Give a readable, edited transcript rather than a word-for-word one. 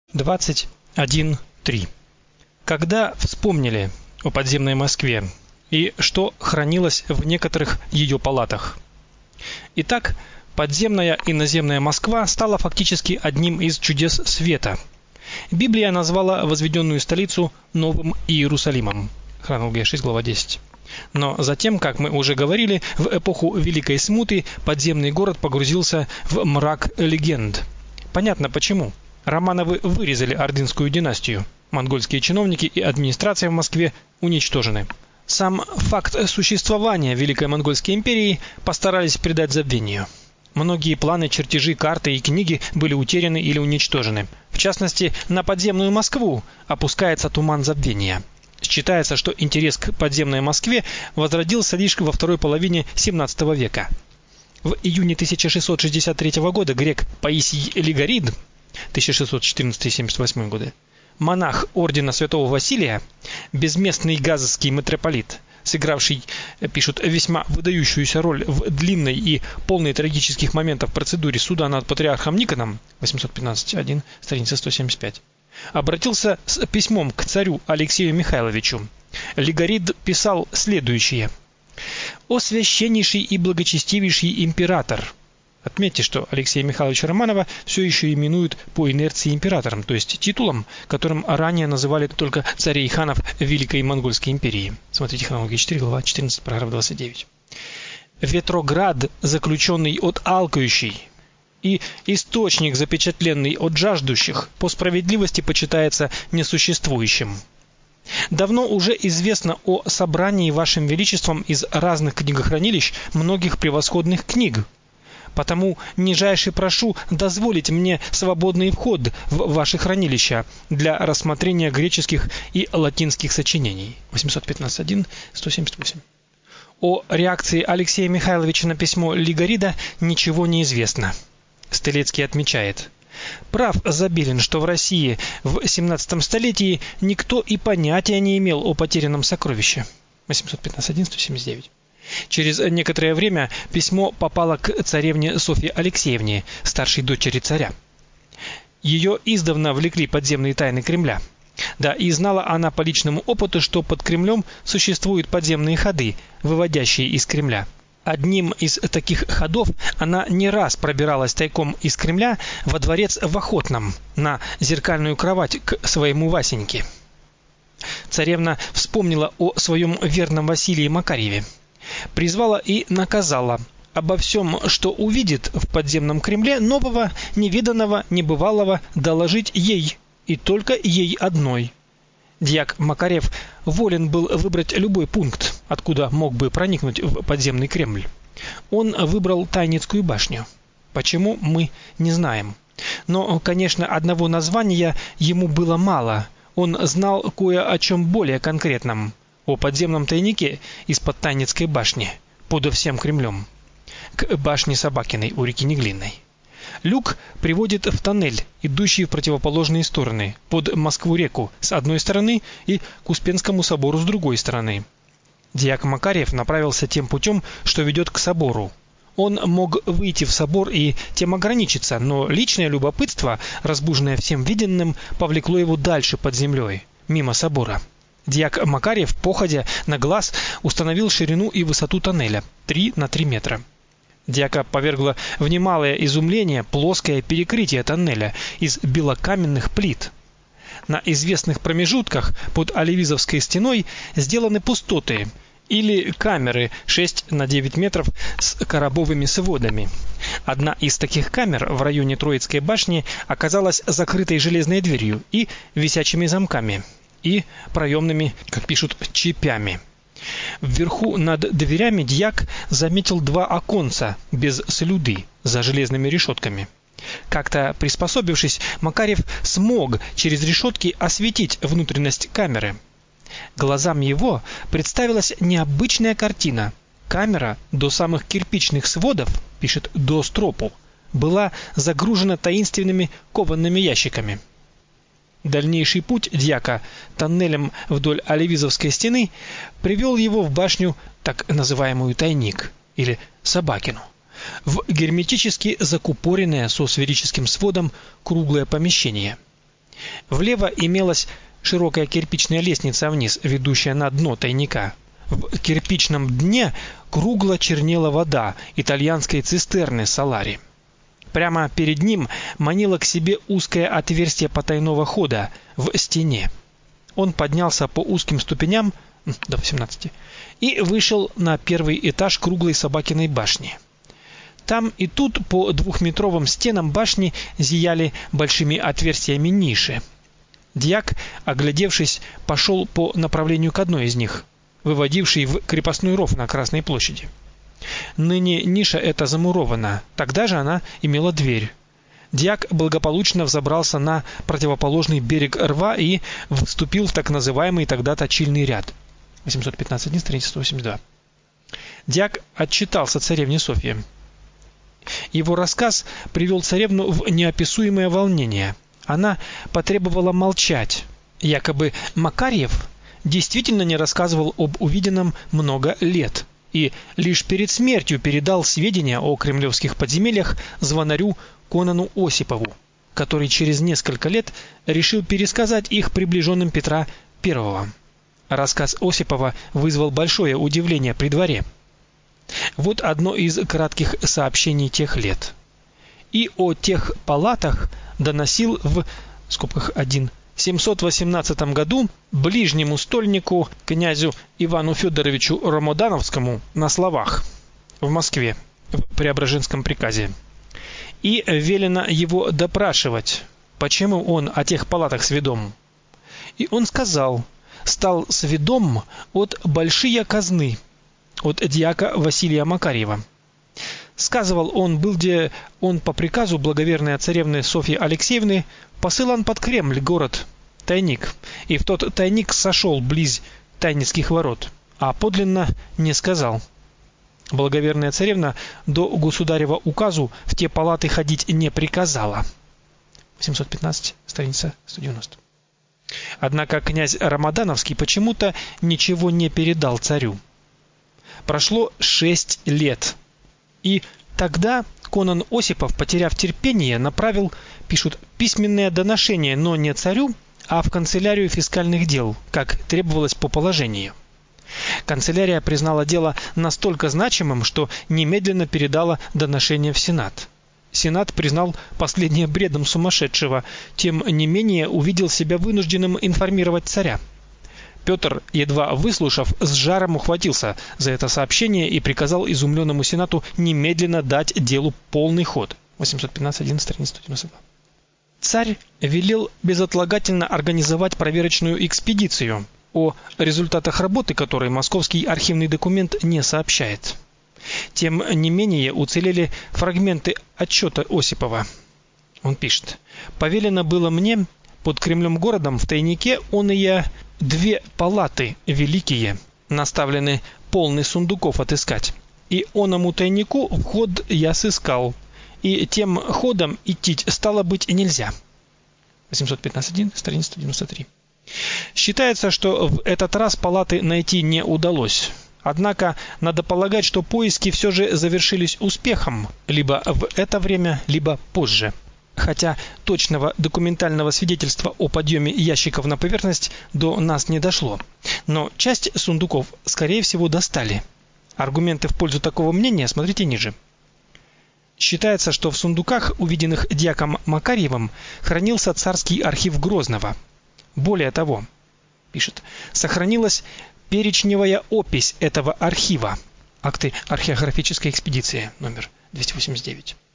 21.3. Когда вспомнили о подземной Москве и что хранилось в некоторых ее палатах. Итак, подземная и наземная Москва стала фактически одним из чудес света. Библия назвала возведенную столицу Новым Иерусалимом. Хронология 6, глава 10. Но затем, как мы уже говорили, в эпоху Великой Смуты подземный город погрузился в мрак легенд. Понятно почему. Романовы вырезали ордынскую династию. Монгольские чиновники и администрация в Москве уничтожены. Сам факт существования Великой Монгольской империи постарались придать забвению. Многие планы, чертежи, карты и книги были утеряны или уничтожены. В частности, на подземную Москву опускается туман забвения. Считается, что интерес к подземной Москве возродился лишь во второй половине XVII века. В июне 1663 года грек Паисий Лигарид 1614-78 годы, монах ордена Святого Василия, безместный газовский митрополит, сыгравший, пишут, весьма выдающуюся роль в длинной и полной трагических моментов процедуре суда над патриархом Никоном 815-1, страница 175, обратился с письмом к царю Алексею Михайловичу. Лигарид писал следующее: «О священнейший и благочестивейший император». Отметьте, что Алексея Михайловича Романова все еще именуют по инерции императором, то есть титулом, которым ранее называли только царей и ханов Великой Монгольской империи. Смотрите хронология 4, глава 14, параграф 29. Ветроград, заключенный от алкающий, и источник, запечатленный от жаждущих, по справедливости почитается несуществующим. Давно уже известно о собрании вашим величеством из разных книгохранилищ многих превосходных книг. Потому нижайше прошу дозволить мне свободный вход в ваши хранилища для рассмотрения греческих и латинских сочинений. 815.1, 178. О реакции Алексея Михайловича на письмо Лигарида ничего не известно. Стелецкий отмечает: прав Забелин, что в России в 17 столетии никто и понятия не имел о потерянном сокровище. 815.1, 179. Через некоторое время письмо попало к царевне Софье Алексеевне, старшей дочери царя. Ее издавна влекли подземные тайны Кремля. Да, и знала она по личному опыту, что под Кремлем существуют подземные ходы, выводящие из Кремля. Одним из таких ходов она не раз пробиралась тайком из Кремля во дворец в Охотном, на зеркальную кровать к своему Васеньке. Царевна вспомнила о своем верном Василии Макарьеве. Призвала и наказала обо всем, что увидит в подземном Кремле нового, невиданного, небывалого, доложить ей, и только ей одной. Дьяк Макарев волен был выбрать любой пункт, откуда мог бы проникнуть в подземный Кремль. Он выбрал Тайницкую башню. Почему, мы не знаем. Но, конечно, одного названия ему было мало. Он знал кое о чем более конкретном. О подземном тайнике из-под Тайницкой башни, под всем Кремлем, к башне Собакиной у реки Неглинной. Люк приводит в тоннель, идущий в противоположные стороны, под Москву-реку с одной стороны и к Успенскому собору с другой стороны. Дьяк Макарьев направился тем путем, что ведет к собору. Он мог выйти в собор и тем ограничиться, но личное любопытство, разбуженное всем виденным, повлекло его дальше под землей, мимо собора. Дьяк Макарьев, походя на глаз, установил ширину и высоту тоннеля 3 на 3 метра. Дьяка повергло в немалое изумление плоское перекрытие тоннеля из белокаменных плит. На известных промежутках под Оливизовской стеной сделаны пустоты или камеры 6 на 9 метров с коробовыми сводами. Одна из таких камер в районе Троицкой башни оказалась закрытой железной дверью и висячими замками, и проемными, как пишут, цепями. Вверху над дверями дьяк заметил два оконца без слюды за железными решетками. Как-то приспособившись, Макарьев смог через решетки осветить внутренность камеры. Глазам его представилась необычная картина. Камера до самых кирпичных сводов, пишет, до стропу, была загружена таинственными коваными ящиками. Дальнейший путь дьяка тоннелем вдоль Оливизовской стены привел его в башню, так называемую Тайник, или Собакину, в герметически закупоренное со сферическим сводом круглое помещение. Влево имелась широкая кирпичная лестница вниз, ведущая на дно тайника. В кирпичном дне кругло чернела вода итальянской цистерны Солари. Прямо перед ним манило к себе узкое отверстие потайного хода в стене. Он поднялся по узким ступеням до 18 и вышел на первый этаж круглой собакиной башни. Там и тут по двухметровым стенам башни зияли большими отверстиями ниши. Дьяк, оглядевшись, пошел по направлению к одной из них, выводившей в крепостной ров на Красной площади. Ныне ниша эта замурована, тогда же она имела дверь. Дьяк благополучно взобрался на противоположный берег рва и вступил в так называемый тогда точильный ряд. 815, страница 182. Дьяк отчитался царевне Софье. Его рассказ привел царевну в неописуемое волнение. Она потребовала молчать. Якобы Макарьев действительно не рассказывал об увиденном много лет и лишь перед смертью передал сведения о кремлевских подземельях звонарю Конану Осипову, который через несколько лет решил пересказать их приближенным Петра I. Рассказ Осипова вызвал большое удивление при дворе. Вот одно из кратких сообщений тех лет. И о тех палатах доносил в скобках 1 718 году ближнему стольнику князю Ивану Федоровичу Рамадановскому на словах в Москве в Преображенском приказе. И велено его допрашивать, почему он о тех палатах сведом. И он сказал: стал сведом от большие казны, от дьяка Василия Макарьева. Сказывал он, был где он по приказу благоверной царевны Софьи Алексеевны посылан под Кремль город тайник, и в тот тайник сошел близ Тайницких ворот, а подлинно не сказал. Благоверная царевна до государева указу в те палаты ходить не приказала. 815, страница 190. Однако князь Рамадановский почему-то ничего не передал царю. Прошло 6 лет. И тогда Конан Осипов, потеряв терпение, направил, пишут, письменное доношение, но не царю, а в канцелярию фискальных дел, как требовалось по положению. Канцелярия признала дело настолько значимым, что немедленно передала доношение в Сенат. Сенат признал последнее бредом сумасшедшего, тем не менее увидел себя вынужденным информировать царя. Петр, едва выслушав, с жаром ухватился за это сообщение и приказал изумленному Сенату немедленно дать делу полный ход. 815.1, страница 192. Царь велел безотлагательно организовать проверочную экспедицию, о результатах работы которой московский архивный документ не сообщает. Тем не менее уцелели фрагменты отчета Осипова. Он пишет: «Повелено было мне под Кремлем городом в тайнике оные 2 палаты великие, наставлены полный сундуков отыскать. И оному тайнику вход я сыскал, и тем ходом идти стало быть нельзя». 815.1, страница 193. Считается, что в этот раз палаты найти не удалось. Однако надо полагать, что поиски все же завершились успехом, либо в это время, либо позже. Хотя точного документального свидетельства о подъеме ящиков на поверхность до нас не дошло. Но часть сундуков, скорее всего, достали. Аргументы в пользу такого мнения смотрите ниже. Считается, что в сундуках, увиденных дьяком Макарьевым, хранился царский архив Грозного. Более того, пишет, сохранилась перечневая опись этого архива. Акты археографической экспедиции, номер 289.